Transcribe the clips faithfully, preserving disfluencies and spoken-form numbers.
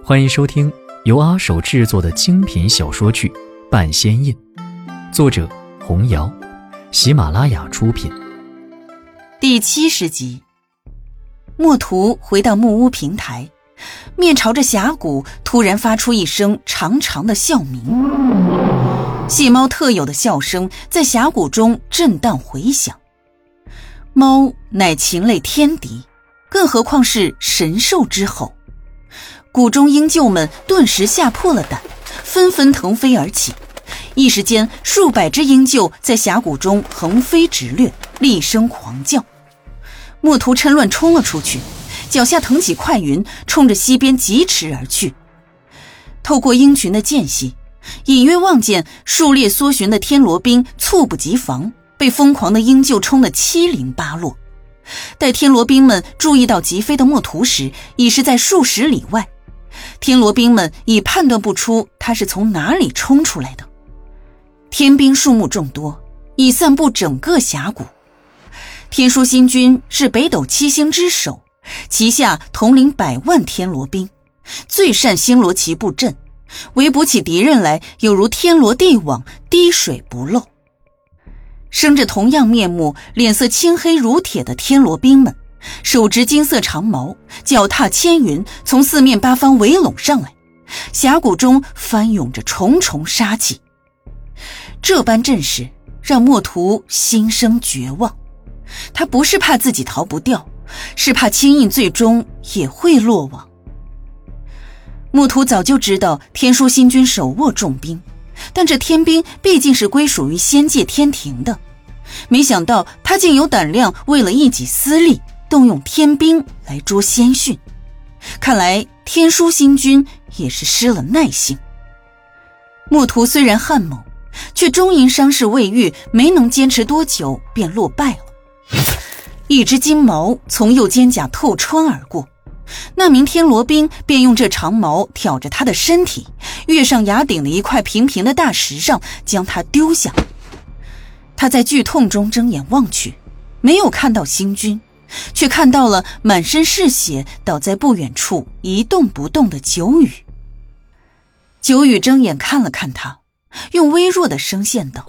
欢迎收听由阿手制作的精品小说剧《半仙印》，作者红瑶，喜马拉雅出品。 第七十集。墨图回到木屋平台，面朝着峡谷，突然发出一声长长的笑鸣。细猫特有的笑声在峡谷中震荡回响。猫乃禽类天敌，更何况是神兽之吼。谷中鹰鹫们顿时吓破了胆，纷纷腾飞而起。一时间，数百只鹰鹫在峡谷中横飞直掠，厉声狂叫。墨图趁乱冲了出去，脚下腾起快云，冲着西边疾驰而去。透过鹰群的间隙，隐约望见数列搜寻的天罗兵猝不及防，被疯狂的鹰鹫冲得七零八落。待天罗兵们注意到疾飞的墨图时，已是在数十里外。天罗兵们已判断不出他是从哪里冲出来的。天兵数目众多，已散布整个峡谷。天书星君是北斗七星之首，旗下统领百万天罗兵，最善星罗棋布阵，围捕起敌人来有如天罗地网，滴水不漏。生着同样面目，脸色青黑如铁的天罗兵们，手执金色长矛，脚踏千云，从四面八方围拢上来。峡谷中翻涌着重重杀气。这般阵势让墨图心生绝望。他不是怕自己逃不掉，是怕青印最终也会落网。墨图早就知道天书星君手握重兵，但这天兵毕竟是归属于仙界天庭的，没想到他竟有胆量为了一己私利，动用天兵来捉仙训。看来天书星君也是失了耐性。墨图虽然悍猛，却终因伤势未愈，没能坚持多久便落败了。一只金矛从右肩胛透穿而过，那名天罗兵便用这长矛挑着他的身体，跃上崖顶的一块平平的大石上，将他丢下。他在剧痛中睁眼望去，没有看到星君，却看到了满身是血倒在不远处一动不动的九羽。九羽睁眼看了看他，用微弱的声线道：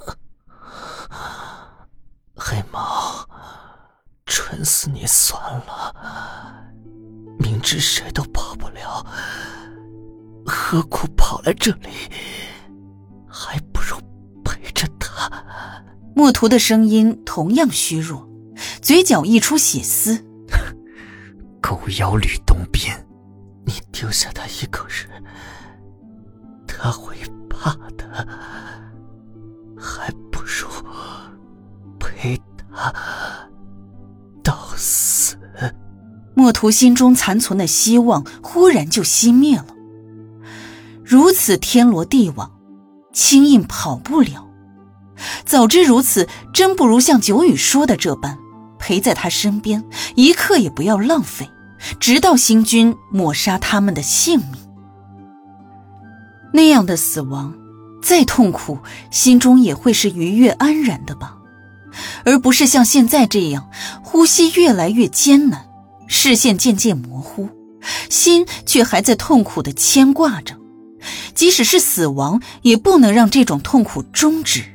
黑猫，蠢死你算了，明知谁都跑不了，何苦跑来这里，还不如陪着他。 墨图的声音同样虚弱，嘴角溢出血丝。 狗妖吕洞宾，你丢下他一个人，他会怕的，还不如陪他到死。 墨图心中残存的希望忽然就熄灭了。如此天罗地网，青印跑不了。早知如此，真不如像九羽说的这般，陪在他身边，一刻也不要浪费，直到星君抹杀他们的性命。那样的死亡，再痛苦，心中也会是愉悦安然的吧，而不是像现在这样，呼吸越来越艰难，视线渐渐模糊，心却还在痛苦地牵挂着。即使是死亡，也不能让这种痛苦终止。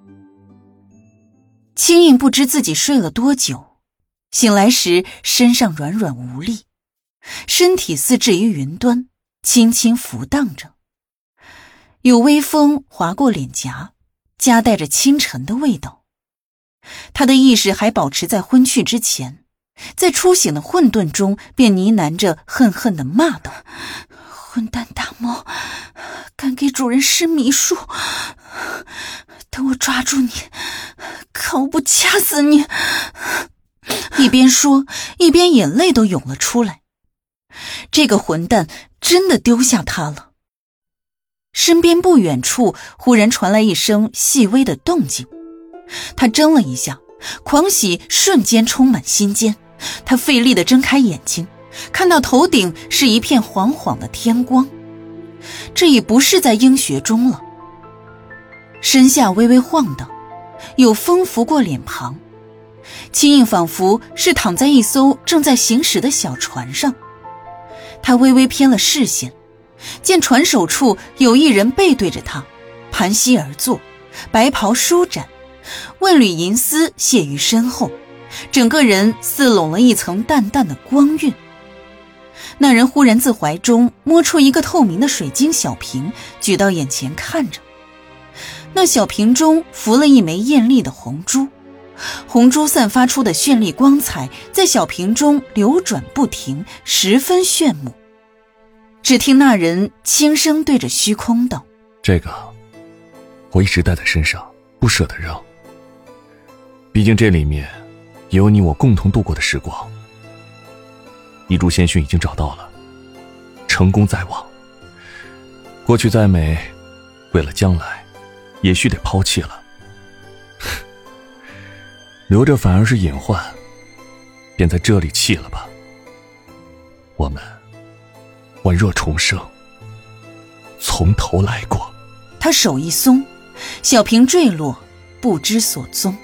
青印不知自己睡了多久，醒来时身上软软无力，身体似置于云端，轻轻浮荡着。有微风划过脸颊，夹带着清晨的味道。他的意识还保持在昏去之前，在初醒的混沌中便呢喃着恨恨地骂道：混蛋大猫，敢给主人施迷术，等我抓住你，靠不掐死你。一边说，一边眼泪都涌了出来。这个混蛋真的丢下他了。身边不远处忽然传来一声细微的动静，他怔了一下，狂喜瞬间充满心间。他费力地睁开眼睛，看到头顶是一片晃晃的天光，这已不是在鹰穴中了。身下微微晃荡，有风拂过脸庞，青印仿佛是躺在一艘正在行驶的小船上。他微微偏了视线， 见船首处有一人背对着他，盘膝而坐，白袍舒展，万缕银丝泻于身后，整个人似笼了一层淡淡的光晕。那人忽然自怀中摸出一个透明的水晶小瓶，举到眼前看着。那小瓶中浮了一枚艳丽的红珠，红珠散发出的绚丽光彩在小瓶中流转不停，十分炫目。只听那人轻声对着虚空道： 这个我一直带在身上，不舍得扔。毕竟这里面也有你我共同度过的时光。一株仙薰已经找到了，成功在望。过去再美，为了将来也许得抛弃了。留着反而是隐患，便在这里弃了吧。我们宛若重生，从头来过。 他手一松，小瓶坠落，不知所踪。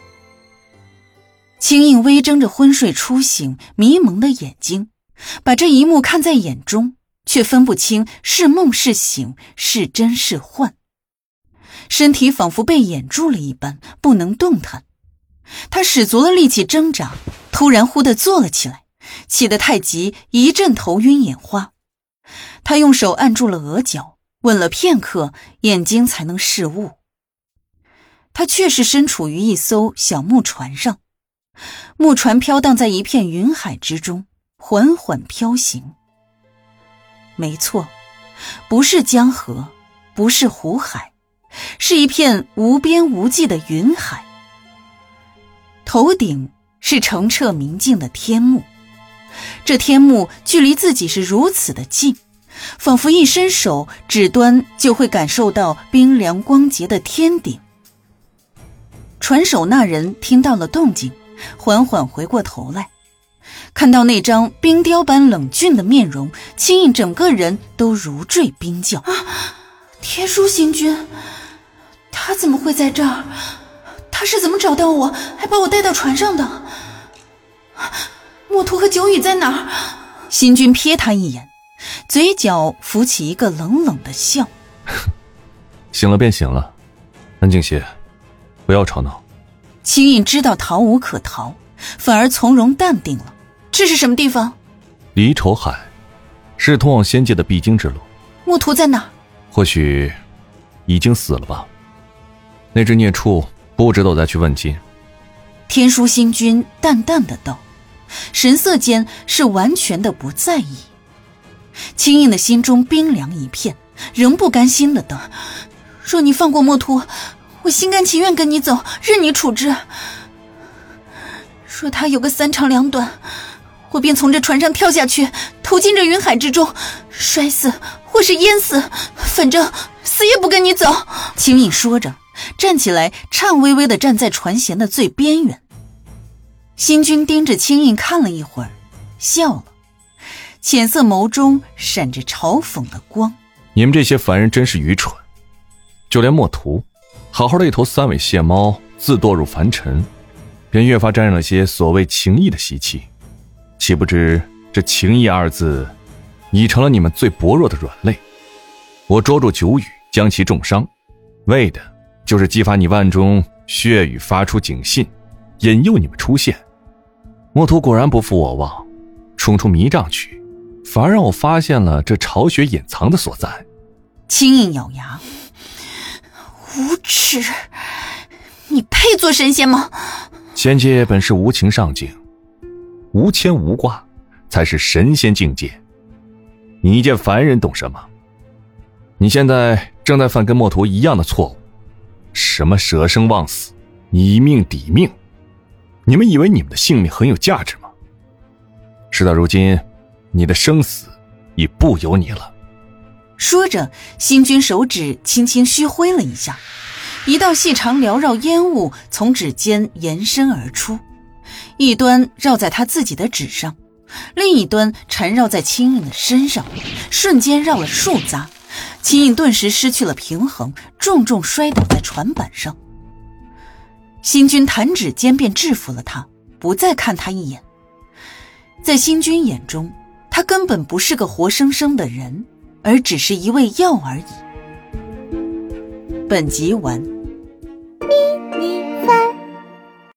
青印微睁着昏睡初醒迷蒙的眼睛，把这一幕看在眼中，却分不清是梦是醒，是真是幻。身体仿佛被掩住了一般，不能动弹。他使足了力气挣扎，突然忽地坐了起来，起得太急，一阵头晕眼花。他用手按住了额角，稳了片刻，眼睛才能视物。他确实身处于一艘小木船上，木船飘荡在一片云海之中，缓缓飘行。没错，不是江河，不是湖海，是一片无边无际的云海。头顶是澄澈明净的天幕，这天幕距离自己是如此的近，仿佛一伸手指端就会感受到冰凉光洁的天顶。船首那人听到了动静，缓缓回过头来，看到那张冰雕般冷峻的面容，青印整个人都如坠冰窖。啊，天书星君，他怎么会在这儿？他是怎么找到我，还把我带到船上的？墨图和九羽在哪儿？星君瞥他一眼，嘴角浮起一个冷冷的笑。 醒了便醒了，安静些，不要吵闹。 青印知道逃无可逃，反而从容淡定了。这是什么地方？ 离愁海，是通往仙界的必经之路。 墨图在哪儿？ 或许已经死了吧。那只孽畜不值得我再去问津。 天书星君淡淡的道，神色间是完全的不在意。青印的心中冰凉一片，仍不甘心的道：若你放过墨图，我心甘情愿跟你走，任你处置。若他有个三长两短，我便从这船上跳下去，投进这云海之中，摔死或是淹死，反正死也不跟你走。青印说着，站起来，颤巍巍地站在船舷的最边缘。星君盯着青印看了一会儿，笑了，浅色眸中闪着嘲讽的光。 你们这些凡人真是愚蠢，就连墨图，好好的一头三尾蟹猫，自堕入凡尘，便越发沾染了些所谓情义的习气。岂不知这情义二字，已成了你们最薄弱的软肋。我捉住九羽，将其重伤，为的就是激发你腕中血雨发出警信，引诱你们出现。墨图果然不负我望，冲出迷障去，反而让我发现了这巢穴隐藏的所在。 青印咬牙，无耻，你配做神仙吗？ 仙界本是无情上境，无牵无挂才是神仙境界。你一介凡人懂什么？你现在正在犯跟墨图一样的错误，什么舍生忘死，以命抵命，你们以为你们的性命很有价值吗？事到如今，你的生死已不由你了。 说着，星君手指轻轻虚挥了一下，一道细长缭绕烟雾从指尖延伸而出，一端绕在他自己的指上，另一端缠绕在青印的身上，瞬间绕了数匝。青印顿时失去了平衡，重重摔倒在船板上。星君弹指间便制服了他，不再看他一眼。在星君眼中，他根本不是个活生生的人， 而只是一味药而已。本集完。